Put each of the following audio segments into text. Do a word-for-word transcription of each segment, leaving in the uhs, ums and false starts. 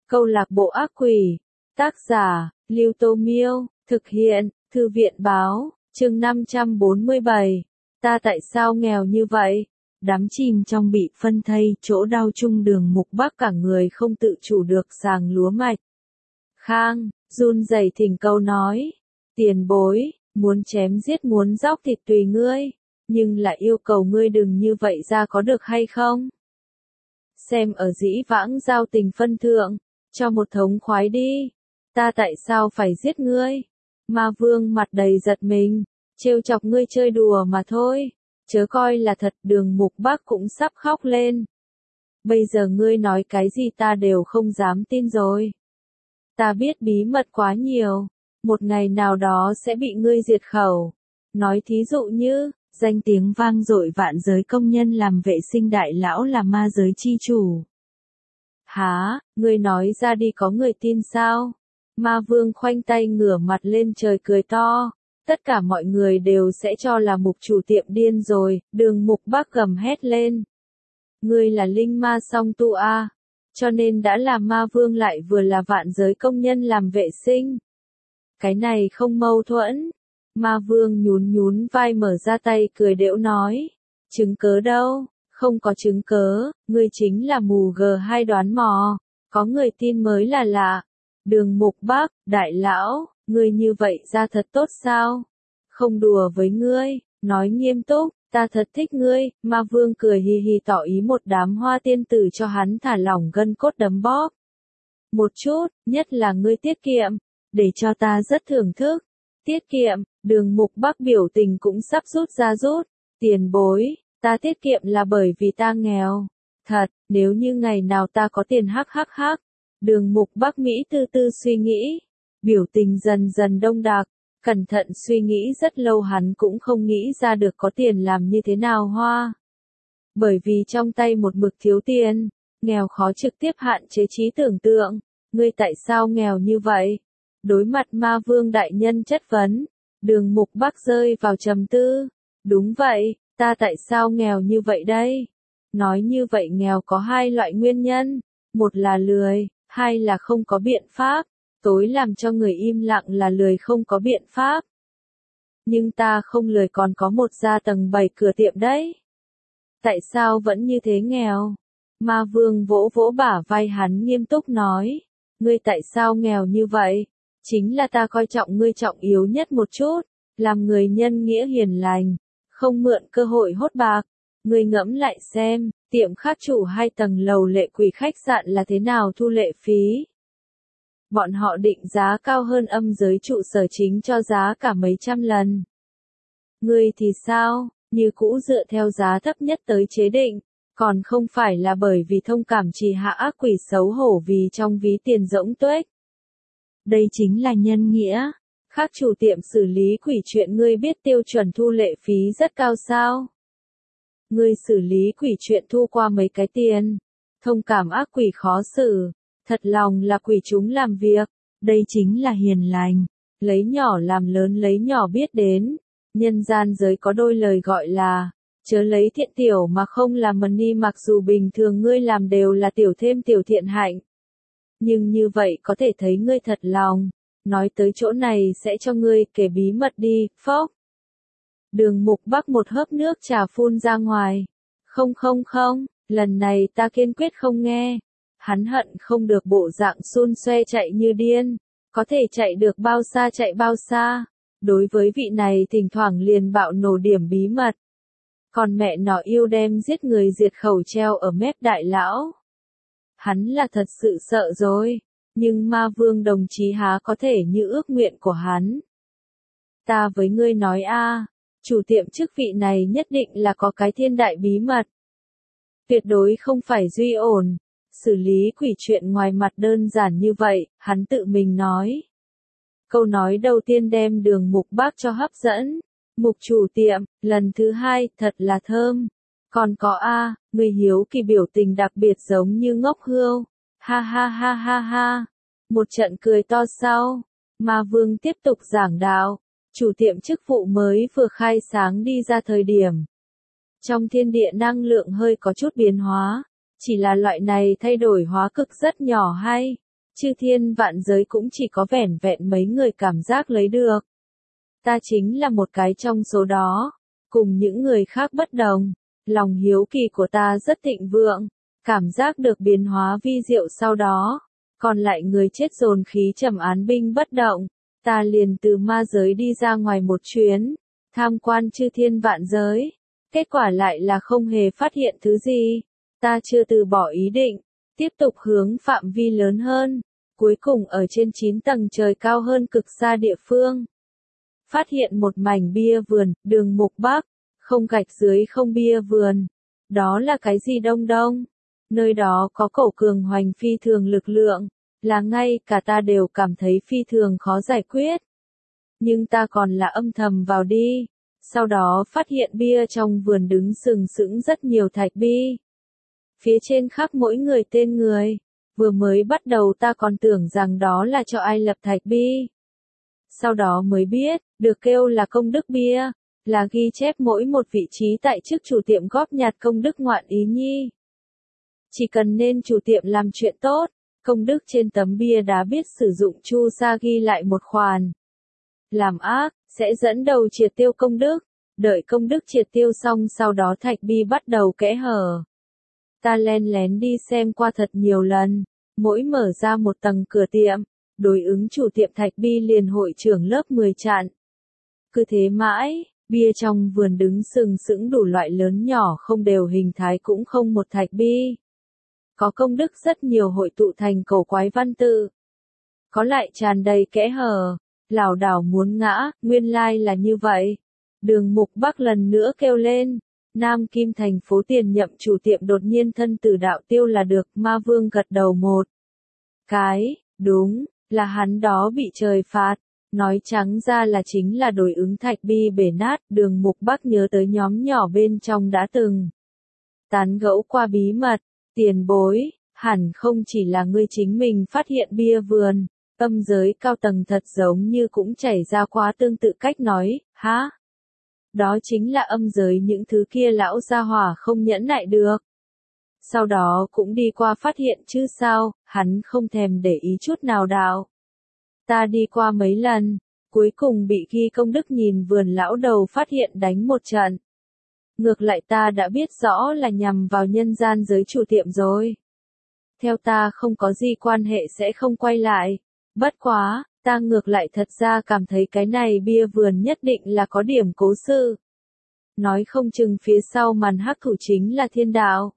Câu lạc bộ ác quỷ. Tác giả, Lưu Tô Miêu. Thực hiện, Thư viện Báo. Chương năm trăm bốn mươi bảy. Ta tại sao nghèo như vậy? Đắm chìm trong bị phân thây, chỗ đau chung Đường Mục Bắc cả người không tự chủ được sàng lúa mạch. Khang, run rẩy thỉnh cầu nói. Tiền bối, muốn chém giết muốn róc thịt tùy ngươi. Nhưng lại yêu cầu ngươi đừng như vậy ra có được hay không? Xem ở dĩ vãng giao tình phân thượng, cho một thống khoái đi. Ta tại sao phải giết ngươi? Ma Vương mặt đầy giật mình, trêu chọc ngươi chơi đùa mà thôi, chớ coi là thật. Đường Mục Bắc cũng sắp khóc lên. Bây giờ ngươi nói cái gì ta đều không dám tin rồi. Ta biết bí mật quá nhiều, một ngày nào đó sẽ bị ngươi diệt khẩu. Nói thí dụ như, danh tiếng vang dội vạn giới công nhân làm vệ sinh đại lão là ma giới chi chủ. Hả, ngươi nói ra đi có người tin sao? Ma Vương khoanh tay ngửa mặt lên trời cười to. Tất cả mọi người đều sẽ cho là mục chủ tiệm điên rồi. Đường Mục Bắc gầm hét lên. Ngươi là linh ma song tu a, cho nên đã là ma vương lại vừa là vạn giới công nhân làm vệ sinh. Cái này không mâu thuẫn. Ma Vương nhún nhún vai mở ra tay cười đễu nói. Chứng cớ đâu? Không có chứng cớ, ngươi chính là mù gờ hai đoán mò. Có người tin mới là lạ. Đường Mục Bắc, đại lão, ngươi như vậy ra thật tốt sao? Không đùa với ngươi, nói nghiêm túc, ta thật thích ngươi. Ma Vương cười hì hì tỏ ý một đám hoa tiên tử cho hắn thả lỏng gân cốt đấm bóp. Một chút, nhất là ngươi tiết kiệm, để cho ta rất thưởng thức. Tiết kiệm, Đường Mục Bắc biểu tình cũng sắp rút ra rút. Tiền bối, ta tiết kiệm là bởi vì ta nghèo. Thật, nếu như ngày nào ta có tiền hắc hắc hắc. Đường Mục Bắc Mỹ tư tư suy nghĩ. Biểu tình dần dần đông đặc. Cẩn thận suy nghĩ rất lâu hắn cũng không nghĩ ra được có tiền làm như thế nào hoa. Bởi vì trong tay một mực thiếu tiền, nghèo khó trực tiếp hạn chế trí tưởng tượng. Ngươi tại sao nghèo như vậy? Đối mặt Ma Vương đại nhân chất vấn, Đường Mục Bắc rơi vào trầm tư. Đúng vậy, ta tại sao nghèo như vậy đây? Nói như vậy nghèo có hai loại nguyên nhân, một là lười, hai là không có biện pháp. Tối làm cho người im lặng là lười không có biện pháp. Nhưng ta không lười còn có một gia tầng bảy cửa tiệm đấy. Tại sao vẫn như thế nghèo? Ma Vương vỗ vỗ bả vai hắn nghiêm túc nói. Ngươi tại sao nghèo như vậy? Chính là ta coi trọng ngươi trọng yếu nhất một chút, làm người nhân nghĩa hiền lành, không mượn cơ hội hốt bạc. Ngươi ngẫm lại xem, tiệm khác chủ hai tầng lầu lệ quỷ khách sạn là thế nào thu lệ phí. Bọn họ định giá cao hơn âm giới trụ sở chính cho giá cả mấy trăm lần. Ngươi thì sao, như cũ dựa theo giá thấp nhất tới chế định, còn không phải là bởi vì thông cảm trì hạ ác quỷ xấu hổ vì trong ví tiền rỗng tuếch. Đây chính là nhân nghĩa. Khác chủ tiệm xử lý quỷ chuyện ngươi biết tiêu chuẩn thu lệ phí rất cao sao? Ngươi xử lý quỷ chuyện thu qua mấy cái tiền. Thông cảm ác quỷ khó xử. Thật lòng là quỷ chúng làm việc. Đây chính là hiền lành. Lấy nhỏ làm lớn lấy nhỏ biết đến. Nhân gian giới có đôi lời gọi là. Chớ lấy thiện tiểu mà không làm mần ni, mặc dù bình thường ngươi làm đều là tiểu thêm tiểu thiện hạnh. Nhưng như vậy có thể thấy ngươi thật lòng. Nói tới chỗ này sẽ cho ngươi kể bí mật đi, phốc. Đường Mục Bắc một hớp nước trà phun ra ngoài. Không không không, lần này ta kiên quyết không nghe. Hắn hận không được bộ dạng xun xoe chạy như điên. Có thể chạy được bao xa chạy bao xa. Đối với vị này thỉnh thoảng liền bạo nổ điểm bí mật. Còn mẹ nó yêu đem giết người diệt khẩu treo ở mép đại lão. Hắn là thật sự sợ rồi, nhưng Ma Vương đồng chí há có thể như ước nguyện của hắn. Ta với ngươi nói a, chủ tiệm chức vị này nhất định là có cái thiên đại bí mật. Tuyệt đối không phải Duy ổn, xử lý quỷ chuyện ngoài mặt đơn giản như vậy, hắn tự mình nói. Câu nói đầu tiên đem Đường Mục Bắc cho hấp dẫn. Mục chủ tiệm, lần thứ hai, thật là thơm. Còn có a, người hiếu kỳ biểu tình đặc biệt giống như ngốc hươu. Ha ha ha ha ha. Một trận cười to sau. Ma Vương tiếp tục giảng đạo. Chủ tiệm chức vụ mới vừa khai sáng đi ra thời điểm. Trong thiên địa năng lượng hơi có chút biến hóa. Chỉ là loại này thay đổi hóa cực rất nhỏ hay. chư thiên vạn giới cũng chỉ có vẻn vẹn mấy người cảm giác lấy được. Ta chính là một cái trong số đó, cùng những người khác bất đồng, lòng hiếu kỳ của ta rất thịnh vượng, cảm giác được biến hóa vi diệu sau đó, còn lại người chết dồn khí trầm án binh bất động, ta liền từ ma giới đi ra ngoài một chuyến, tham quan chư thiên vạn giới, kết quả lại là không hề phát hiện thứ gì, ta chưa từ bỏ ý định, tiếp tục hướng phạm vi lớn hơn, cuối cùng ở trên chín tầng trời cao hơn cực xa địa phương. Phát hiện một mảnh bia vườn, đường mục bắc, không gạch dưới không bia vườn. Đó là cái gì đông đông? Nơi đó có cổ cường hoành phi thường lực lượng, là ngay cả ta đều cảm thấy phi thường khó giải quyết. Nhưng ta còn là âm thầm vào đi, sau đó phát hiện bia trong vườn đứng sừng sững rất nhiều thạch bi. Phía trên khắc mỗi người tên người, vừa mới bắt đầu ta còn tưởng rằng đó là cho ai lập thạch bi. Sau đó mới biết, được kêu là công đức bia, là ghi chép mỗi một vị trí tại chức chủ tiệm góp nhặt công đức ngoạn ý nhi. Chỉ cần nên chủ tiệm làm chuyện tốt, công đức trên tấm bia đá biết sử dụng chu sa ghi lại một khoản. Làm ác, sẽ dẫn đầu triệt tiêu công đức, đợi công đức triệt tiêu xong sau đó thạch bi bắt đầu kẽ hở. Ta len lén đi xem qua thật nhiều lần, mỗi mở ra một tầng cửa tiệm, đối ứng chủ tiệm thạch bi liền hội trưởng lớp mười chặn. Cứ thế mãi, bia trong vườn đứng sừng sững đủ loại lớn nhỏ không đều hình thái cũng không một thạch bi. Có công đức rất nhiều hội tụ thành cổ quái văn tự. Có lại tràn đầy kẽ hở, lảo đảo muốn ngã, nguyên lai là như vậy. Đường mục bắc lần nữa kêu lên. Nam Kim thành phố tiền nhậm chủ tiệm đột nhiên thân tử đạo tiêu là được, ma vương gật đầu một cái, đúng, là hắn đó bị trời phạt. Nói trắng ra là chính là đối ứng thạch bi bể nát, đường mục bắc nhớ tới nhóm nhỏ bên trong đã từng tán gẫu qua bí mật, tiền bối, hẳn không chỉ là ngươi chính mình phát hiện bia vườn, âm giới cao tầng thật giống như cũng chảy ra quá tương tự cách nói, hả? Đó chính là âm giới những thứ kia lão gia hỏa không nhẫn nại được. Sau đó cũng đi qua phát hiện chứ sao, hắn không thèm để ý chút nào đạo. Ta đi qua mấy lần, cuối cùng bị ghi công đức nhìn vườn lão đầu phát hiện đánh một trận. Ngược lại ta đã biết rõ là nhằm vào nhân gian giới chủ tiệm rồi. Theo ta không có gì quan hệ sẽ không quay lại. Bất quá, ta ngược lại thật ra cảm thấy cái này bia vườn nhất định là có điểm cố sự. Nói không chừng phía sau màn hắc thủ chính là thiên đạo.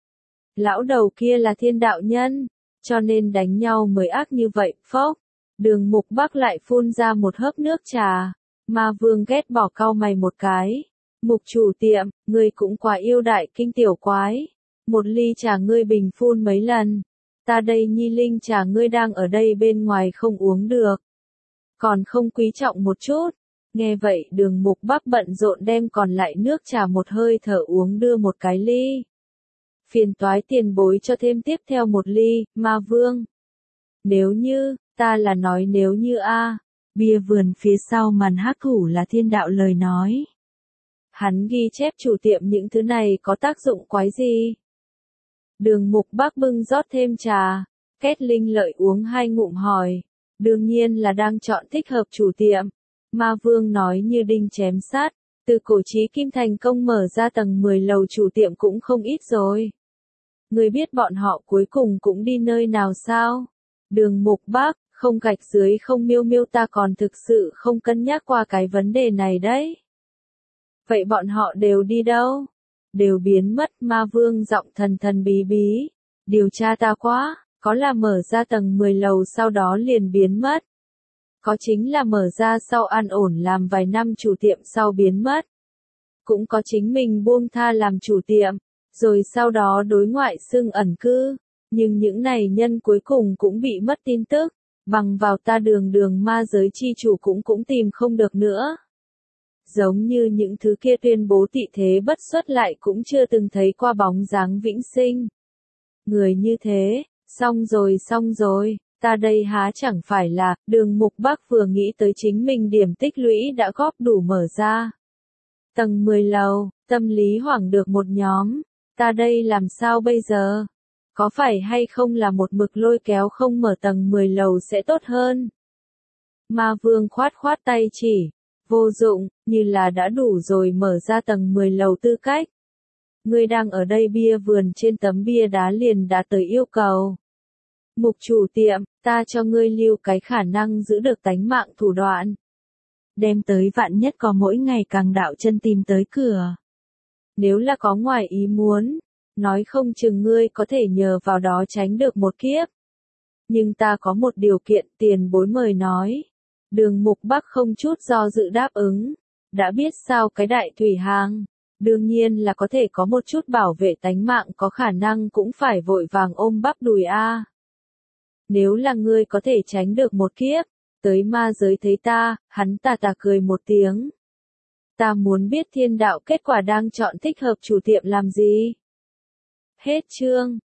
Lão đầu kia là thiên đạo nhân, cho nên đánh nhau mới ác như vậy, phốc. Đường mục bắc lại phun ra một hớp nước trà, ma vương ghét bỏ cau mày một cái. Mục chủ tiệm, ngươi cũng quá yêu đại kinh tiểu quái. Một ly trà ngươi bình phun mấy lần. Ta đây nhi linh trà ngươi đang ở đây bên ngoài không uống được. Còn không quý trọng một chút. Nghe vậy đường mục bắc bận rộn đem còn lại nước trà một hơi thở uống đưa một cái ly. Phiền toái tiền bối cho thêm tiếp theo một ly, ma vương. Nếu như, ta là nói nếu như a, bia vườn phía sau màn hắc thủ là thiên đạo lời nói. Hắn ghi chép chủ tiệm những thứ này có tác dụng quái gì? Đường mục bắc bưng rót thêm trà, Kết Linh Lợi uống hai ngụm hỏi. Đương nhiên là đang chọn thích hợp chủ tiệm. Ma vương nói như đinh chém sát, từ cổ chí kim thành công mở ra tầng mười lầu chủ tiệm cũng không ít rồi. Người biết bọn họ cuối cùng cũng đi nơi nào sao? Đường mục bắc, không gạch dưới không miêu miêu ta còn thực sự không cân nhắc qua cái vấn đề này đấy. Vậy bọn họ đều đi đâu? Đều biến mất, ma vương giọng thần thần bí bí. Điều tra ta quá, có là mở ra tầng mười lầu sau đó liền biến mất. Có chính là mở ra sau an ổn làm vài năm chủ tiệm sau biến mất. Cũng có chính mình buông tha làm chủ tiệm, rồi sau đó đối ngoại xưng ẩn cư. Nhưng những này nhân cuối cùng cũng bị mất tin tức, bằng vào ta đường đường ma giới chi chủ cũng cũng tìm không được nữa. Giống như những thứ kia tuyên bố tị thế bất xuất lại cũng chưa từng thấy qua bóng dáng vĩnh sinh. Người như thế, xong rồi xong rồi, ta đây há chẳng phải là, đường mục bắc vừa nghĩ tới chính mình điểm tích lũy đã góp đủ mở ra. Tầng mười lầu, tâm lý hoảng được một nhóm, ta đây làm sao bây giờ? Có phải hay không là một mực lôi kéo không mở tầng mười lầu sẽ tốt hơn? Ma Vương khoát khoát tay chỉ. Vô dụng, như là đã đủ rồi mở ra tầng mười lầu tư cách. Ngươi đang ở đây bia vườn trên tấm bia đá liền đã tới yêu cầu. Mục chủ tiệm, ta cho ngươi lưu cái khả năng giữ được tánh mạng thủ đoạn. Đem tới vạn nhất có mỗi ngày càng đạo chân tìm tới cửa. Nếu là có ngoài ý muốn, nói không chừng ngươi có thể nhờ vào đó tránh được một kiếp. Nhưng ta có một điều kiện, tiền bối mời nói. Đường Mục Bắc không chút do dự đáp ứng. Đã biết sao cái đại thủy hang. Đương nhiên là có thể có một chút bảo vệ tánh mạng, có khả năng cũng phải vội vàng ôm bắp đùi a. Nếu là ngươi có thể tránh được một kiếp, tới ma giới thấy ta, hắn tà tà cười một tiếng. Ta muốn biết thiên đạo kết quả đang chọn thích hợp chủ tiệm làm gì. Hết chương.